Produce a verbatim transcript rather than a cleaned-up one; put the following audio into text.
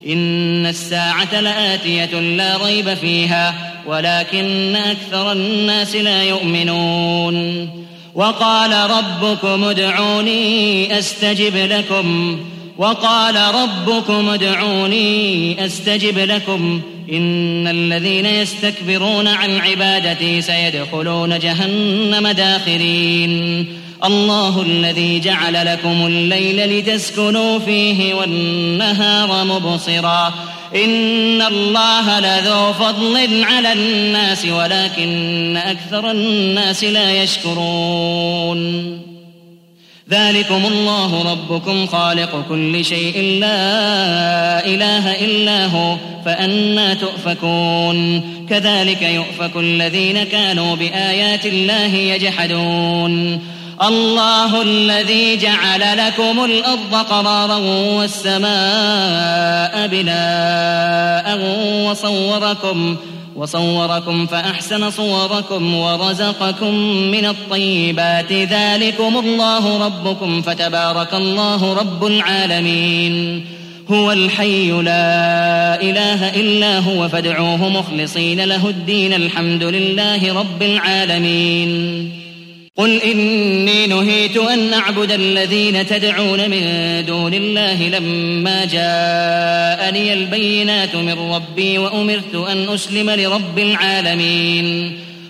إن الساعة لآتية لا ريب فيها ولكن أكثر الناس لا يؤمنون وقال ربكم ادعوني أستجب لكم وقال ربكم ادعوني أستجب لكم إن الذين يستكبرون عن عبادتي سيدخلون جهنم داخرين الله الذي جعل لكم الليل لتسكنوا فيه والنهار مبصرا إن الله لذو فضل على الناس ولكن أكثر الناس لا يشكرون ذلكم الله ربكم خالق كل شيء لا إله إلا هو فأنى تؤفكون كذلك يؤفك الذين كانوا بآيات الله يجحدون الله الذي جعل لكم الأرض قرارا والسماء بناء وصوركم وصوركم فأحسن صوركم ورزقكم من الطيبات ذلكم الله ربكم فتبارك الله رب العالمين هو الحي لا إله إلا هو فادعوه مخلصين له الدين الحمد لله رب العالمين قل إني نهيت أن أعبد الذين تدعون من دون الله لما جاءني البينات من ربي وأمرت أن أسلم لرب العالمين